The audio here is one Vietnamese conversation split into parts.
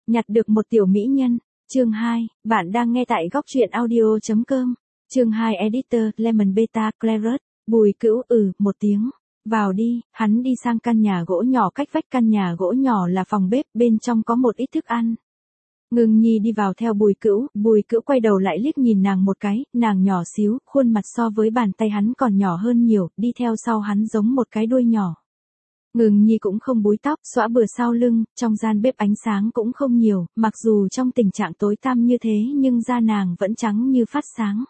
Nhặt được một tiểu mỹ nhân. Chương 2, bạn đang nghe tại góc truyện audio.com. Chương 2 Editor, Lemon Beta, Claret, Bùi Cữu một tiếng. Vào đi, hắn đi sang căn nhà gỗ nhỏ cách vách căn nhà gỗ nhỏ là phòng bếp, bên trong có một ít thức ăn. Ngưng Nhi đi vào theo Bùi Cữu quay đầu lại liếc nhìn nàng một cái, nàng nhỏ xíu, khuôn mặt so với bàn tay hắn còn nhỏ hơn nhiều, đi theo sau hắn giống một cái đuôi nhỏ. Ngưng Nhi cũng không búi tóc, xõa bừa sau lưng, trong gian bếp ánh sáng cũng không nhiều, mặc dù trong tình trạng tối tăm như thế nhưng da nàng vẫn trắng như phát sáng.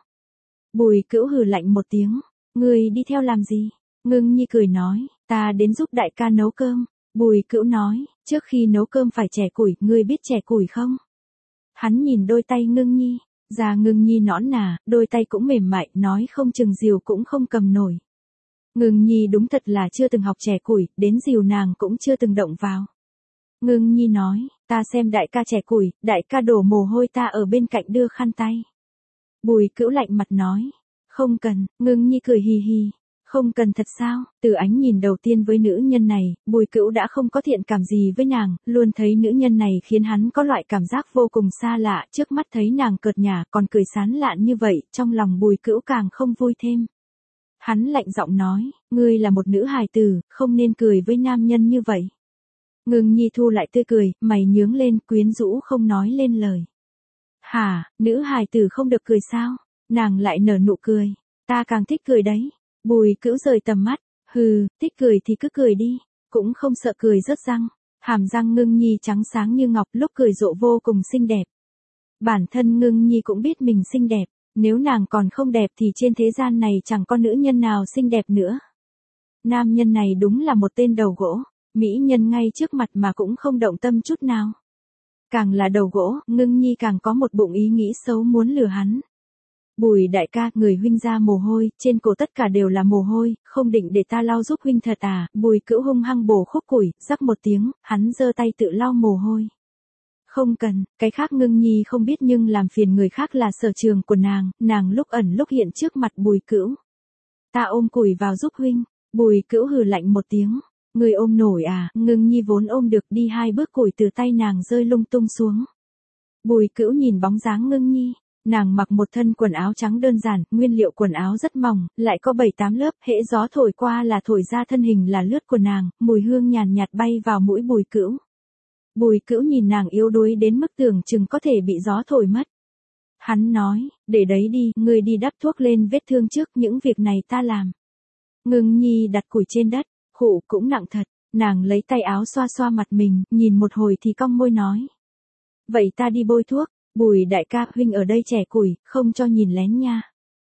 Bùi Cữu hừ lạnh một tiếng, ngươi đi theo làm gì? Ngưng Nhi cười nói, ta đến giúp đại ca nấu cơm. Bùi Cữu nói, trước khi nấu cơm phải chẻ củi, ngươi biết chẻ củi không? Hắn nhìn đôi tay Ngưng Nhi, da Ngưng Nhi nõn nà, đôi tay cũng mềm mại, nói không chừng rìu cũng không cầm nổi. Ngưng Nhi đúng thật là chưa từng học chẻ củi, đến rìu nàng cũng chưa từng động vào. Ngưng Nhi nói, ta xem đại ca chẻ củi, đại ca đổ mồ hôi ta ở bên cạnh đưa khăn tay. Bùi Cữu lạnh mặt nói, không cần. Ngưng Nhi cười hì hì, không cần thật sao? Từ ánh nhìn đầu tiên với nữ nhân này, Bùi Cữu đã không có thiện cảm gì với nàng, luôn thấy nữ nhân này khiến hắn có loại cảm giác vô cùng xa lạ, trước mắt thấy nàng cợt nhả còn cười sán lạn như vậy, trong lòng Bùi Cữu càng không vui thêm. Hắn lạnh giọng nói, ngươi là một nữ hài tử, không nên cười với nam nhân như vậy. Ngưng Nhi thu lại tươi cười, mày nhướng lên, quyến rũ không nói lên lời. Hả, nữ hài tử không được cười sao? Nàng lại nở nụ cười, ta càng thích cười đấy. Bùi Cữu rời tầm mắt, hừ, thích cười thì cứ cười đi, cũng không sợ cười rớt răng. Hàm răng Ngưng Nhi trắng sáng như ngọc, lúc cười rộ vô cùng xinh đẹp. Bản thân Ngưng Nhi cũng biết mình xinh đẹp. Nếu nàng còn không đẹp thì trên thế gian này chẳng có nữ nhân nào xinh đẹp nữa. Nam nhân này đúng là một tên đầu gỗ, mỹ nhân ngay trước mặt mà cũng không động tâm chút nào. Càng là đầu gỗ, Ngưng Nhi càng có một bụng ý nghĩ xấu muốn lừa hắn. Bùi đại ca, người huynh ra mồ hôi, trên cổ tất cả đều là mồ hôi, không định để ta lau giúp huynh thật à? Bùi Cữu hung hăng bổ khúc củi, rắc một tiếng, hắn giơ tay tự lau mồ hôi. Không cần, cái khác Ngưng Nhi không biết nhưng làm phiền người khác là sở trường của nàng lúc ẩn lúc hiện trước mặt Bùi Cữu. Ta ôm củi vào giúp huynh. Bùi Cữu hừ lạnh một tiếng, người ôm nổi à? Ngưng Nhi vốn ôm được, đi 2 bước củi từ tay nàng rơi lung tung xuống. Bùi Cữu nhìn bóng dáng Ngưng Nhi, nàng mặc một thân quần áo trắng đơn giản, nguyên liệu quần áo rất mỏng, lại có 7-8 lớp, hễ gió thổi qua là thổi ra thân hình là lướt của nàng, mùi hương nhàn nhạt bay vào mũi Bùi Cữu. Bùi Cữu nhìn nàng yếu đuối đến mức tưởng chừng có thể bị gió thổi mất. Hắn nói, để đấy đi, ngươi đi đắp thuốc lên vết thương trước, những việc này ta làm. Ngưng Nhi đặt củi trên đất, khụ cũng nặng thật, nàng lấy tay áo xoa xoa mặt mình, nhìn một hồi thì cong môi nói. Vậy ta đi bôi thuốc. Bùi đại ca, huynh ở đây chẻ củi, không cho nhìn lén nha.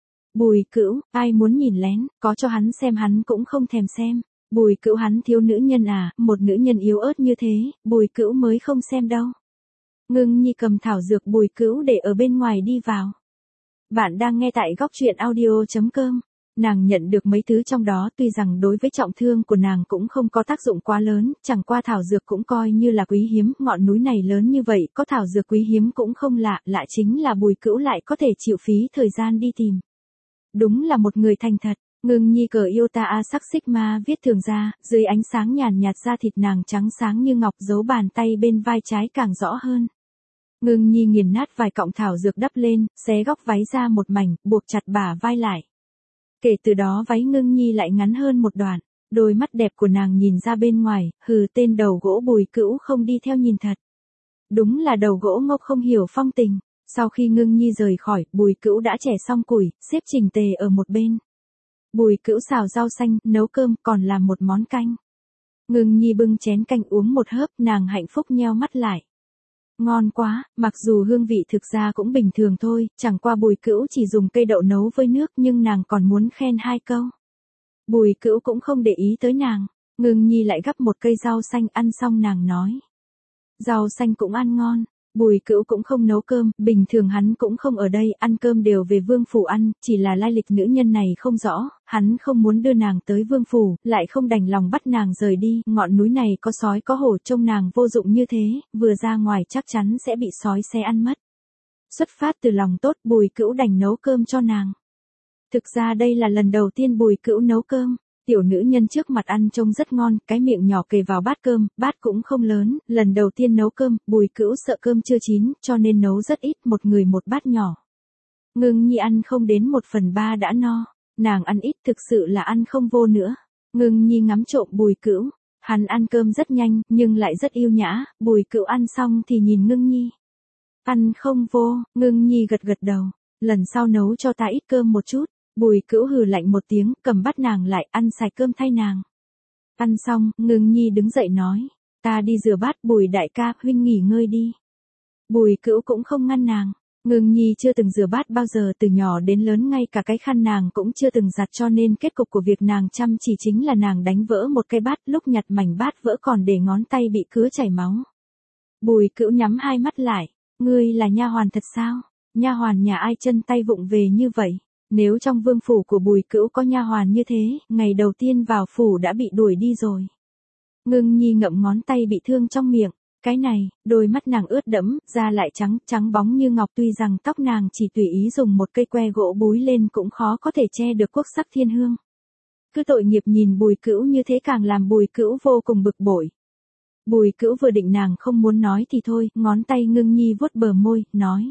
Bùi Cữu, ai muốn nhìn lén, có cho hắn xem hắn cũng không thèm xem. Bùi Cữu, hắn thiếu nữ nhân à, một nữ nhân yếu ớt như thế, Bùi Cữu mới không xem đâu. Ngưng Nhi cầm thảo dược Bùi Cữu để ở bên ngoài đi vào. Bạn đang nghe tại góc truyện audio.com. Nàng nhận được mấy thứ trong đó, tuy rằng đối với trọng thương của nàng cũng không có tác dụng quá lớn, chẳng qua thảo dược cũng coi như là quý hiếm, ngọn núi này lớn như vậy, có thảo dược quý hiếm cũng không lạ, lạ chính là Bùi Cữu lại có thể chịu phí thời gian đi tìm. Đúng là một người thành thật. Ngưng Nhi cờ yêu ta a sắc sigma viết thường ra, dưới ánh sáng nhàn nhạt da thịt nàng trắng sáng như ngọc, dấu bàn tay bên vai trái càng rõ hơn. Ngưng Nhi nghiền nát vài cọng thảo dược đắp lên, xé góc váy ra một mảnh, buộc chặt bả vai lại. Kể từ đó váy Ngưng Nhi lại ngắn hơn một đoạn, đôi mắt đẹp của nàng nhìn ra bên ngoài, hừ, tên đầu gỗ Bùi Cữu không đi theo nhìn thật. Đúng là đầu gỗ ngốc không hiểu phong tình. Sau khi Ngưng Nhi rời khỏi, Bùi Cữu đã chẻ xong củi, xếp chỉnh tề ở một bên. Bùi Cữu xào rau xanh, nấu cơm, còn làm một món canh. Ngưng Nhi bưng chén canh uống một hớp, nàng hạnh phúc nheo mắt lại. Ngon quá, mặc dù hương vị thực ra cũng bình thường thôi, chẳng qua Bùi Cữu chỉ dùng cây đậu nấu với nước nhưng nàng còn muốn khen 2 câu. Bùi Cữu cũng không để ý tới nàng, Ngưng Nhi lại gắp một cây rau xanh, ăn xong nàng nói. Rau xanh cũng ăn ngon. Bùi Cữu cũng không nấu cơm, bình thường hắn cũng không ở đây, ăn cơm đều về vương phủ ăn, chỉ là lai lịch nữ nhân này không rõ, hắn không muốn đưa nàng tới vương phủ, lại không đành lòng bắt nàng rời đi, ngọn núi này có sói có hổ, trông nàng vô dụng như thế, vừa ra ngoài chắc chắn sẽ bị sói xé ăn mất. Xuất phát từ lòng tốt, Bùi Cữu đành nấu cơm cho nàng. Thực ra đây là lần đầu tiên Bùi Cữu nấu cơm, Tiểu nữ nhân trước mặt ăn trông rất ngon, cái miệng nhỏ kề vào bát cơm, bát cũng không lớn, lần đầu tiên nấu cơm, Bùi Cữu sợ cơm chưa chín, cho nên nấu rất ít, một người một bát nhỏ. Ngưng Nhi ăn không đến 1/3 đã no, nàng ăn ít thực sự là ăn không vô nữa. Ngưng Nhi ngắm trộm Bùi Cữu, hắn ăn cơm rất nhanh, nhưng lại rất yêu nhã, Bùi Cữu ăn xong thì nhìn Ngưng Nhi. Ăn không vô, Ngưng Nhi gật gật đầu, lần sau nấu cho ta ít cơm một chút. Bùi Cữu hừ lạnh một tiếng, cầm bắt nàng lại, ăn sạch cơm thay nàng. Ăn xong, Ngưng Nhi đứng dậy nói, ta đi rửa bát. Bùi đại ca, huynh nghỉ ngơi đi. Bùi Cữu cũng không ngăn nàng. Ngưng Nhi chưa từng rửa bát bao giờ, từ nhỏ đến lớn ngay cả cái khăn nàng cũng chưa từng giặt, cho nên kết cục của việc nàng chăm chỉ chính là nàng đánh vỡ một cái bát, lúc nhặt mảnh bát vỡ còn để ngón tay bị cứa chảy máu. Bùi Cữu nhắm hai mắt lại, ngươi là nha hoàn thật sao? Nha hoàn nhà ai chân tay vụng về như vậy? Nếu trong vương phủ của Bùi Cữu có nha hoàn như thế, ngày đầu tiên vào phủ đã bị đuổi đi rồi. Ngưng Nhi ngậm ngón tay bị thương trong miệng, cái này, đôi mắt nàng ướt đẫm, da lại trắng bóng như ngọc, tuy rằng tóc nàng chỉ tùy ý dùng một cây que gỗ búi lên cũng khó có thể che được quốc sắc thiên hương. Cứ tội nghiệp nhìn Bùi Cữu như thế càng làm Bùi Cữu vô cùng bực bội. Bùi Cữu vừa định nàng không muốn nói thì thôi, ngón tay Ngưng Nhi vuốt bờ môi, nói.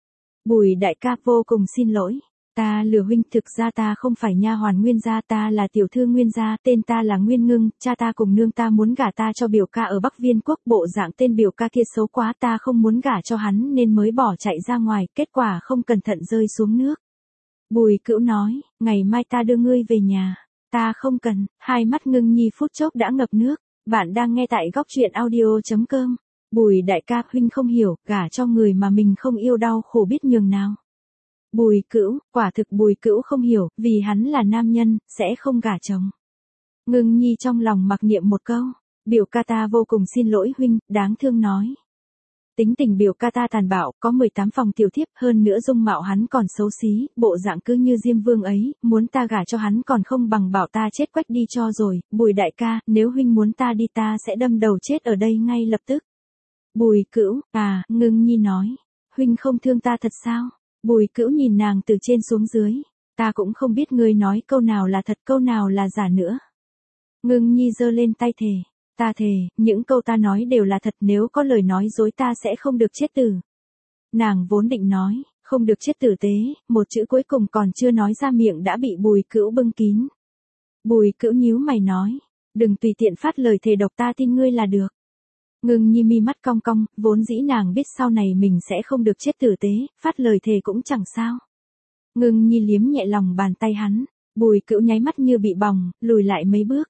Bùi đại ca, vô cùng xin lỗi. Ta lừa huynh, thực ra ta không phải nha hoàn Nguyên gia, ta là tiểu thư Nguyên gia, tên ta là Nguyên Ngưng, cha ta cùng nương ta muốn gả ta cho biểu ca ở Bắc Viên quốc, bộ dạng tên biểu ca kia xấu quá, ta không muốn gả cho hắn nên mới bỏ chạy ra ngoài, kết quả không cẩn thận rơi xuống nước. Bùi Cữu nói, ngày mai ta đưa ngươi về nhà. Ta không cần. Hai mắt Ngưng Nhi phút chốc đã ngập nước. Bạn đang nghe tại góc truyện audio.com. Bùi đại ca, huynh không hiểu, gả cho người mà mình không yêu đau khổ biết nhường nào. Bùi Cữu, quả thực Bùi Cữu không hiểu, vì hắn là nam nhân, sẽ không gả chồng. Ngưng Nhi trong lòng mặc niệm một câu, biểu ca ta vô cùng xin lỗi huynh, đáng thương nói. Tính tình biểu ca ta tàn bạo, có 18 phòng tiểu thiếp, hơn nữa dung mạo hắn còn xấu xí, bộ dạng cứ như Diêm Vương ấy, muốn ta gả cho hắn còn không bằng bảo ta chết quách đi cho rồi. Bùi đại ca, nếu huynh muốn ta đi ta sẽ đâm đầu chết ở đây ngay lập tức. Bùi Cữu, Ngưng Nhi nói, huynh không thương ta thật sao? Bùi Cữu nhìn nàng từ trên xuống dưới, ta cũng không biết ngươi nói câu nào là thật câu nào là giả nữa. Ngưng Nhi giơ lên tay thề, ta thề, những câu ta nói đều là thật, nếu có lời nói dối ta sẽ không được chết tử. Nàng vốn định nói, không được chết tử tế, một chữ cuối cùng còn chưa nói ra miệng đã bị Bùi Cữu bưng kín. Bùi Cữu nhíu mày nói, đừng tùy tiện phát lời thề độc, ta tin ngươi là được. Ngưng Nhi mi mắt cong cong, vốn dĩ nàng biết sau này mình sẽ không được chết tử tế, phát lời thề cũng chẳng sao. Ngưng Nhi liếm nhẹ lòng bàn tay hắn, Bùi Cữu nháy mắt như bị bỏng, lùi lại mấy bước.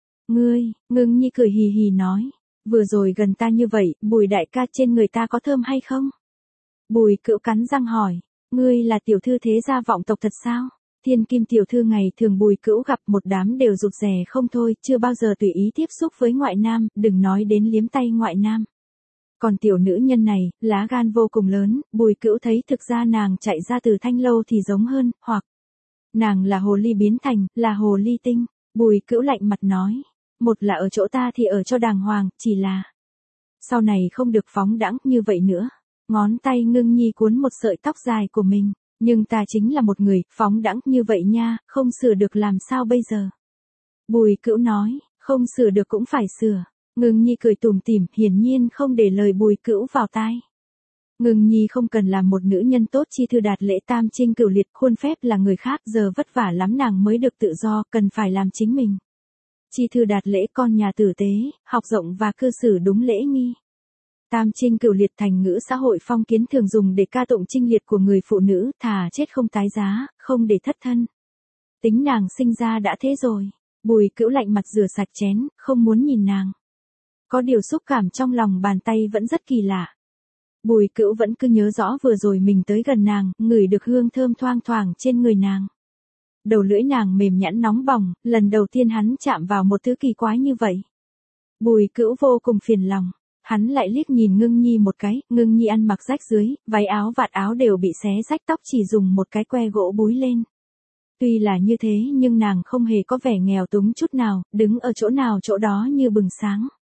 Ngưng Nhi cười hì hì nói, vừa rồi gần ta như vậy, Bùi đại ca trên người ta có thơm hay không? Bùi Cữu cắn răng hỏi, ngươi là tiểu thư thế gia vọng tộc thật sao? Thiên kim tiểu thư ngày thường Bùi Cữu gặp một đám đều rụt rè không thôi, chưa bao giờ tùy ý tiếp xúc với ngoại nam, đừng nói đến liếm tay ngoại nam. Còn tiểu nữ nhân này, lá gan vô cùng lớn, Bùi Cữu thấy thực ra nàng chạy ra từ Thanh Lâu thì giống hơn, hoặc nàng là hồ ly biến thành, là hồ ly tinh. Bùi Cữu lạnh mặt nói, một là ở chỗ ta thì ở cho đàng hoàng, chỉ là sau này không được phóng đãng như vậy nữa. Ngón tay Ngưng Nhi cuốn một sợi tóc dài của mình. Nhưng ta chính là một người, phóng đãng như vậy nha, không sửa được làm sao bây giờ? Bùi Cữu nói, không sửa được cũng phải sửa. Ngưng Nhi cười tủm tỉm, hiển nhiên không để lời Bùi Cữu vào tai. Ngưng Nhi không cần làm một nữ nhân tốt, chi thư đạt lễ tam trinh cửu liệt, khuôn phép là người khác, giờ vất vả lắm nàng mới được tự do, cần phải làm chính mình. Chi thư đạt lễ con nhà tử tế, học rộng và cư xử đúng lễ nghi. Tam trinh cửu liệt thành ngữ xã hội phong kiến thường dùng để ca tụng trinh liệt của người phụ nữ, thà chết không tái giá, không để thất thân. Tính nàng sinh ra đã thế rồi. Bùi Cữu lạnh mặt rửa sạch chén, không muốn nhìn nàng. Có điều xúc cảm trong lòng bàn tay vẫn rất kỳ lạ. Bùi Cữu vẫn cứ nhớ rõ vừa rồi mình tới gần nàng, ngửi được hương thơm thoang thoảng trên người nàng. Đầu lưỡi nàng mềm nhẵn nóng bỏng, lần đầu tiên hắn chạm vào một thứ kỳ quái như vậy. Bùi Cữu vô cùng phiền lòng. Hắn lại liếc nhìn Ngưng Nhi một cái, Ngưng Nhi ăn mặc rách dưới, váy áo vạt áo đều bị xé rách, tóc chỉ dùng một cái que gỗ búi lên. Tuy là như thế nhưng nàng không hề có vẻ nghèo túng chút nào, đứng ở chỗ nào chỗ đó như bừng sáng.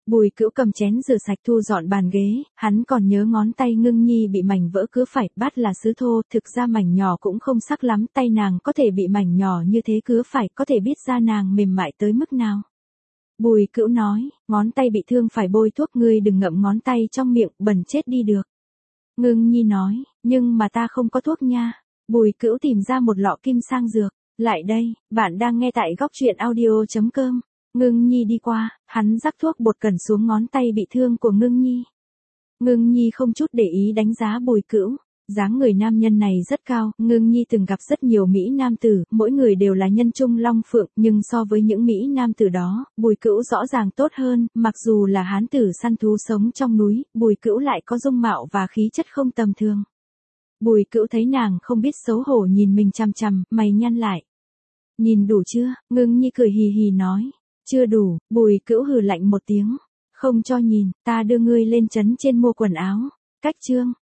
Bùi Cữu cầm chén rửa sạch thu dọn bàn ghế, hắn còn nhớ ngón tay Ngưng Nhi bị mảnh vỡ cứ phải, bát là sứ thô, thực ra mảnh nhỏ cũng không sắc lắm, tay nàng có thể bị mảnh nhỏ như thế cứ phải, có thể biết da nàng mềm mại tới mức nào. Bùi Cữu nói, ngón tay bị thương phải bôi thuốc, ngươi đừng ngậm ngón tay trong miệng, bẩn chết đi được. Ngưng Nhi nói, nhưng mà ta không có thuốc nha. Bùi Cữu tìm ra một lọ kim sang dược, lại đây, bạn đang nghe tại góc truyện audio.com. Ngưng Nhi đi qua, hắn rắc thuốc bột cẩn xuống ngón tay bị thương của Ngưng Nhi. Ngưng Nhi không chút để ý đánh giá Bùi Cữu. Dáng người nam nhân này rất cao, Ngưng Nhi từng gặp rất nhiều Mỹ nam tử, mỗi người đều là nhân trung long phượng, nhưng so với những Mỹ nam tử đó, Bùi Cữu rõ ràng tốt hơn, mặc dù là hán tử săn thú sống trong núi, Bùi Cữu lại có dung mạo và khí chất không tầm thường. Bùi Cữu thấy nàng không biết xấu hổ nhìn mình chằm chằm, mày nhăn lại. Nhìn đủ chưa? Ngưng Nhi cười hì hì nói. Chưa đủ. Bùi Cữu hừ lạnh một tiếng. Không cho nhìn, ta đưa ngươi lên trấn trên mua quần áo. Cách chương.